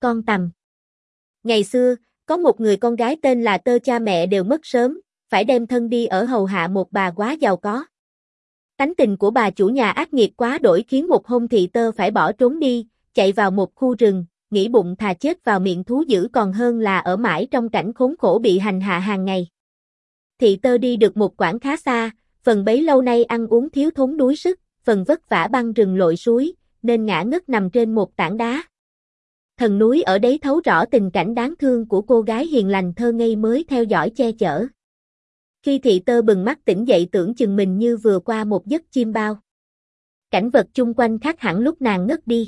con tằm. Ngày xưa, có một người con gái tên là Tơ, cha mẹ đều mất sớm, phải đem thân đi ở hầu hạ một bà quá giàu có. Tánh tình của bà chủ nhà ác nghiệt quá đổi khiến một hôm Thị Tơ phải bỏ trốn đi, chạy vào một khu rừng, nghĩ bụng thà chết vào miệng thú dữ còn hơn là ở mãi trong cảnh khốn khổ bị hành hạ hàng ngày. Thị Tơ đi được một quãng khá xa, phần bấy lâu nay ăn uống thiếu thốn đuối sức, phần vất vả băng rừng lội suối, nên ngã ngất nằm trên một tảng đá. Thần núi ở đấy thấu rõ tình cảnh đáng thương của cô gái hiền lành thơ ngây mới theo dõi che chở. Khi Thị Tơ bừng mắt tỉnh dậy tưởng chừng mình như vừa qua một giấc chiêm bao. Cảnh vật chung quanh khác hẳn lúc nàng ngất đi.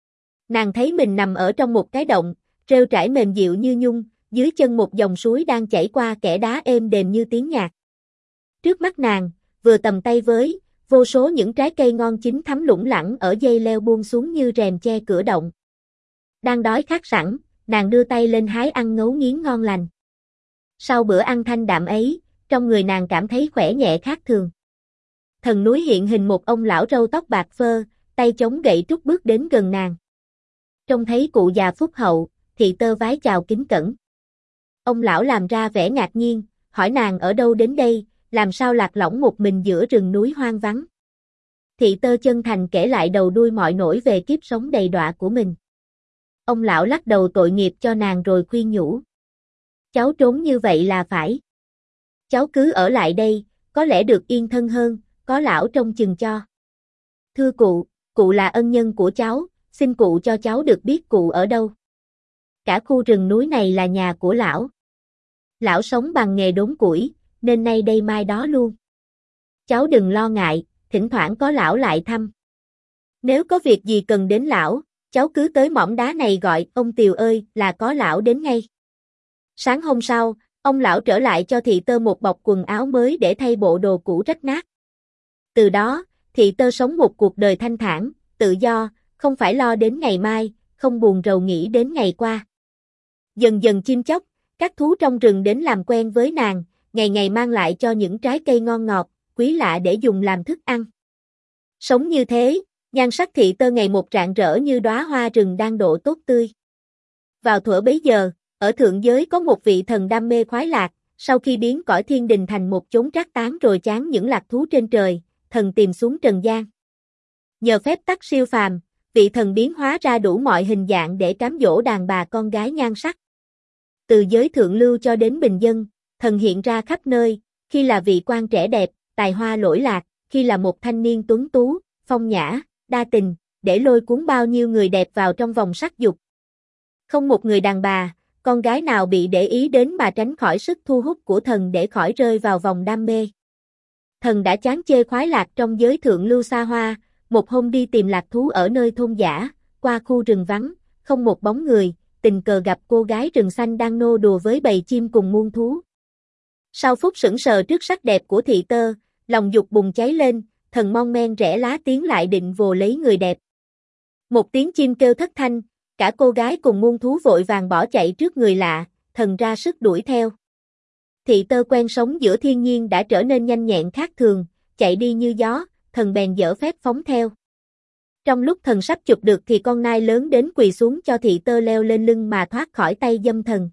Nàng thấy mình nằm ở trong một cái động, rêu trải mềm dịu như nhung, dưới chân một dòng suối đang chảy qua kẽ đá êm đềm như tiếng nhạc. Trước mắt nàng, vừa tầm tay với, vô số những trái cây ngon chín thắm lủng lẳng ở dây leo buông xuống như rèm che cửa động. Đang đói khát sẵn, nàng đưa tay lên hái ăn ngấu nghiến ngon lành. Sau bữa ăn thanh đạm ấy, trong người nàng cảm thấy khỏe nhẹ khác thường. Thần núi hiện hình một ông lão râu tóc bạc phơ, tay chống gậy trúc bước đến gần nàng. Trông thấy cụ già phúc hậu, Thị Tơ vái chào kính cẩn. Ông lão làm ra vẻ ngạc nhiên, hỏi nàng ở đâu đến đây, làm sao lạc lõng một mình giữa rừng núi hoang vắng. Thị Tơ chân thành kể lại đầu đuôi mọi nỗi về kiếp sống đầy đọa của mình. Ông lão lắc đầu tội nghiệp cho nàng rồi khuyên nhủ. Cháu trốn như vậy là phải. Cháu cứ ở lại đây, có lẽ được yên thân hơn, có lão trông chừng cho. Thưa cụ là ân nhân của cháu, xin cụ cho cháu được biết cụ ở đâu. Cả khu rừng núi này là nhà của lão. Lão sống bằng nghề đốn củi, nên nay đây mai đó luôn. Cháu đừng lo ngại, thỉnh thoảng có lão lại thăm. Nếu có việc gì cần đến lão, cháu cứ tới mỏm đá này gọi ông Tiều ơi là có lão đến ngay. Sáng hôm sau, ông lão trở lại cho Thị Tơ một bọc quần áo mới để thay bộ đồ cũ rách nát. Từ đó, Thị Tơ sống một cuộc đời thanh thản, tự do, không phải lo đến ngày mai, không buồn rầu nghĩ đến ngày qua. Dần dần chim chóc, các thú trong rừng đến làm quen với nàng, ngày ngày mang lại cho những trái cây ngon ngọt, quý lạ để dùng làm thức ăn. Sống như thế, nhan sắc Thị Tơ ngày một rạng rỡ như đóa hoa rừng đang độ tốt tươi. Vào thuở bấy giờ, ở thượng giới có một vị thần đam mê khoái lạc, sau khi biến cõi thiên đình thành một chốn trác tán rồi chán những lạc thú trên trời, thần tìm xuống trần gian. Nhờ phép tắc siêu phàm, vị thần biến hóa ra đủ mọi hình dạng để cám dỗ đàn bà con gái nhan sắc. Từ giới thượng lưu cho đến bình dân, thần hiện ra khắp nơi, khi là vị quan trẻ đẹp, tài hoa lỗi lạc, khi là một thanh niên tuấn tú, phong nhã, đa tình, để lôi cuốn bao nhiêu người đẹp vào trong vòng sắc dục. Không một người đàn bà, con gái nào bị để ý đến mà tránh khỏi sức thu hút của thần để khỏi rơi vào vòng đam mê. Thần đã chán chê khoái lạc trong giới thượng lưu xa hoa, một hôm đi tìm lạc thú ở nơi thôn dã, qua khu rừng vắng, không một bóng người, tình cờ gặp cô gái rừng xanh đang nô đùa với bầy chim cùng muôn thú. Sau phút sững sờ trước sắc đẹp của Thị Tơ, lòng dục bùng cháy lên, thần mon men rẽ lá tiến lại định vồ lấy người đẹp. Một tiếng chim kêu thất thanh, cả cô gái cùng muôn thú vội vàng bỏ chạy trước người lạ, thần ra sức đuổi theo. Thị Tơ quen sống giữa thiên nhiên đã trở nên nhanh nhẹn khác thường, chạy đi như gió, thần bèn dở phép phóng theo. Trong lúc thần sắp chụp được thì con nai lớn đến quỳ xuống cho Thị Tơ leo lên lưng mà thoát khỏi tay dâm thần.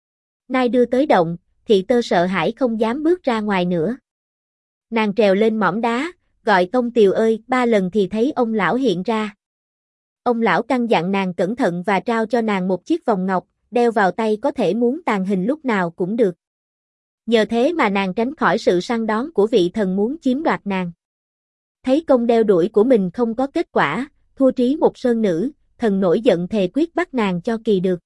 Nai đưa tới động, Thị Tơ sợ hãi không dám bước ra ngoài nữa. Nàng trèo lên mỏm đá, gọi công Tiều ơi 3 lần thì thấy ông lão hiện ra. Ông lão căn dặn nàng cẩn thận và trao cho nàng một chiếc vòng ngọc, đeo vào tay có thể muốn tàn hình lúc nào cũng được. Nhờ thế mà nàng tránh khỏi sự săn đón của vị thần muốn chiếm đoạt nàng. Thấy công đeo đuổi của mình không có kết quả, thua trí một sơn nữ, thần nổi giận thề quyết bắt nàng cho kỳ được.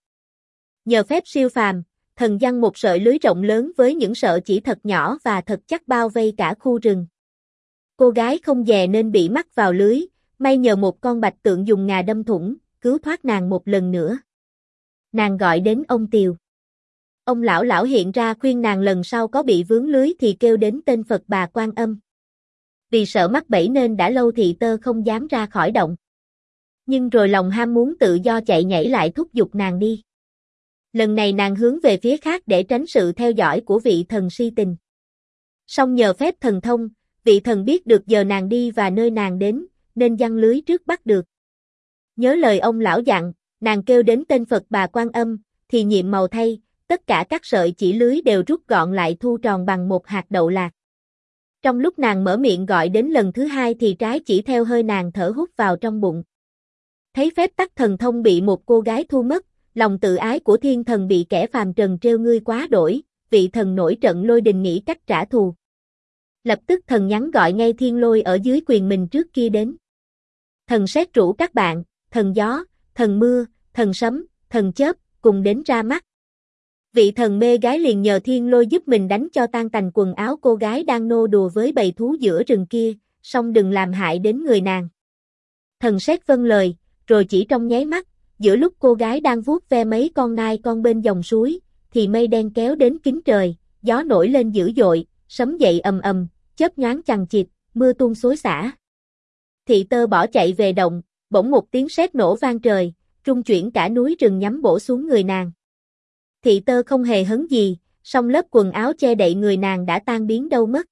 Nhờ phép siêu phàm, thần giăng một sợi lưới rộng lớn với những sợi chỉ thật nhỏ và thật chắc bao vây cả khu rừng. Cô gái không dè nên bị mắc vào lưới, may nhờ một con bạch tượng dùng ngà đâm thủng, cứu thoát nàng một lần nữa. Nàng gọi đến ông Tiều. Ông lão hiện ra khuyên nàng lần sau có bị vướng lưới thì kêu đến tên Phật Bà Quan Âm. Vì sợ mắc bẫy nên đã lâu Thị Tơ không dám ra khỏi động. Nhưng rồi lòng ham muốn tự do chạy nhảy lại thúc giục nàng đi. Lần này nàng hướng về phía khác để tránh sự theo dõi của vị thần si tình. Song nhờ phép thần thông, vị thần biết được giờ nàng đi và nơi nàng đến, nên giăng lưới trước bắt được. Nhớ lời ông lão dặn, nàng kêu đến tên Phật Bà Quan Âm, thì nhiệm màu thay, tất cả các sợi chỉ lưới đều rút gọn lại thu tròn bằng một hạt đậu lạc. Trong lúc nàng mở miệng gọi đến lần thứ hai thì trái chỉ theo hơi nàng thở hút vào trong bụng. Thấy phép tắc thần thông bị một cô gái thu mất, lòng tự ái của thiên thần bị kẻ phàm trần trêu ngươi quá đổi, vị thần nổi trận lôi đình nghĩ cách trả thù. Lập tức thần nhắn gọi ngay thiên lôi ở dưới quyền mình trước kia đến. Thần sét rủ các bạn, thần gió, thần mưa, thần sấm, thần chớp, cùng đến ra mắt. Vị thần mê gái liền nhờ thiên lôi giúp mình đánh cho tan tành quần áo cô gái đang nô đùa với bầy thú giữa rừng kia, song đừng làm hại đến người nàng. Thần sét vâng lời, rồi chỉ trong nháy mắt, giữa lúc cô gái đang vuốt ve mấy con nai con bên dòng suối, thì mây đen kéo đến kín trời, gió nổi lên dữ dội, sấm dậy ầm ầm, chớp nhoáng chằng chịt, mưa tuôn xối xả. Thị Tơ bỏ chạy về động, bỗng một tiếng sét nổ vang trời, rung chuyển cả núi rừng nhắm bổ xuống người nàng. Thị Tơ không hề hấn gì, song lớp quần áo che đậy người nàng đã tan biến đâu mất.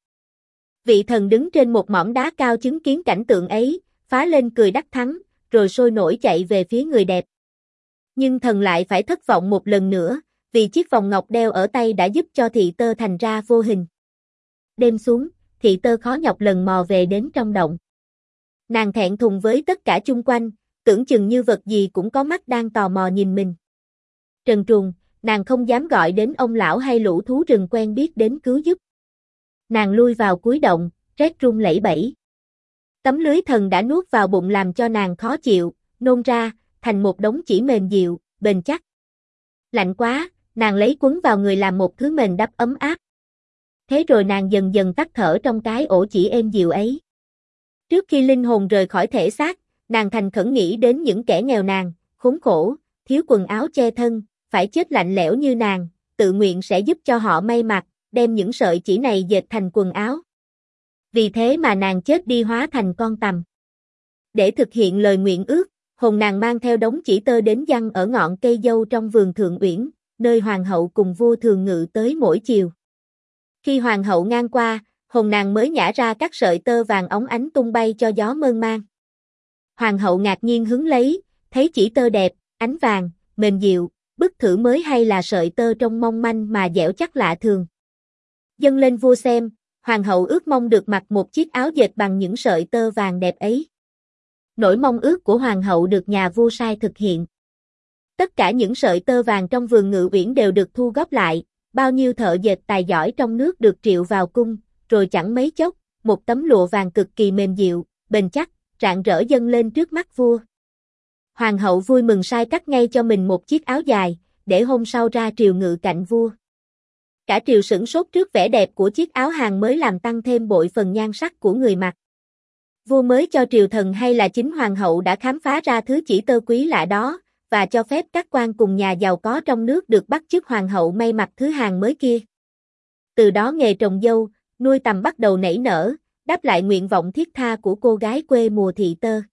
Vị thần đứng trên một mỏm đá cao chứng kiến cảnh tượng ấy, phá lên cười đắc thắng, rồi sôi nổi chạy về phía người đẹp. Nhưng thần lại phải thất vọng một lần nữa, vì chiếc vòng ngọc đeo ở tay đã giúp cho Thị Tơ thành ra vô hình. Đêm xuống, Thị Tơ khó nhọc lần mò về đến trong động. Nàng thẹn thùng với tất cả chung quanh, tưởng chừng như vật gì cũng có mắt đang tò mò nhìn mình. Trần truồng, nàng không dám gọi đến ông lão hay lũ thú rừng quen biết đến cứu giúp. Nàng lui vào cuối động, rét run lẩy bẩy. Tấm lưới thần đã nuốt vào bụng làm cho nàng khó chịu, nôn ra, thành một đống chỉ mềm dịu, bền chắc. Lạnh quá, nàng lấy quấn vào người làm một thứ mền đắp ấm áp. Thế rồi nàng dần dần tắt thở trong cái ổ chỉ êm dịu ấy. Trước khi linh hồn rời khỏi thể xác, nàng thành khẩn nghĩ đến những kẻ nghèo nàn, khốn khổ, thiếu quần áo che thân, phải chết lạnh lẽo như nàng, tự nguyện sẽ giúp cho họ may mặc, đem những sợi chỉ này dệt thành quần áo. Vì thế mà nàng chết đi hóa thành con tằm. Để thực hiện lời nguyện ước, hồn nàng mang theo đống chỉ tơ đến giăng ở ngọn cây dâu trong vườn Thượng Uyển, nơi hoàng hậu cùng vua thường ngự tới mỗi chiều. Khi hoàng hậu ngang qua, hồn nàng mới nhả ra các sợi tơ vàng óng ánh tung bay cho gió mơn man. Hoàng hậu ngạc nhiên hứng lấy, thấy chỉ tơ đẹp, ánh vàng, mềm dịu, bức thử mới hay là sợi tơ trông mong manh mà dẻo chắc lạ thường. Dâng lên vua xem, hoàng hậu ước mong được mặc một chiếc áo dệt bằng những sợi tơ vàng đẹp ấy. Nỗi mong ước của hoàng hậu được nhà vua sai thực hiện. Tất cả những sợi tơ vàng trong vườn Ngự Uyển đều được thu góp lại, bao nhiêu thợ dệt tài giỏi trong nước được triệu vào cung, rồi chẳng mấy chốc, một tấm lụa vàng cực kỳ mềm dịu, bền chắc, rạng rỡ dâng lên trước mắt vua. Hoàng hậu vui mừng sai cắt ngay cho mình một chiếc áo dài, để hôm sau ra triều ngự cạnh vua. Cả triều sửng sốt trước vẻ đẹp của chiếc áo hàng mới làm tăng thêm bội phần nhan sắc của người mặc. Vua mới cho triều thần hay là chính hoàng hậu đã khám phá ra thứ chỉ tơ quý lạ đó, và cho phép các quan cùng nhà giàu có trong nước được bắt chước hoàng hậu may mặc thứ hàng mới kia. Từ đó nghề trồng dâu, nuôi tằm bắt đầu nảy nở, đáp lại nguyện vọng thiết tha của cô gái quê mùa Thị Tơ.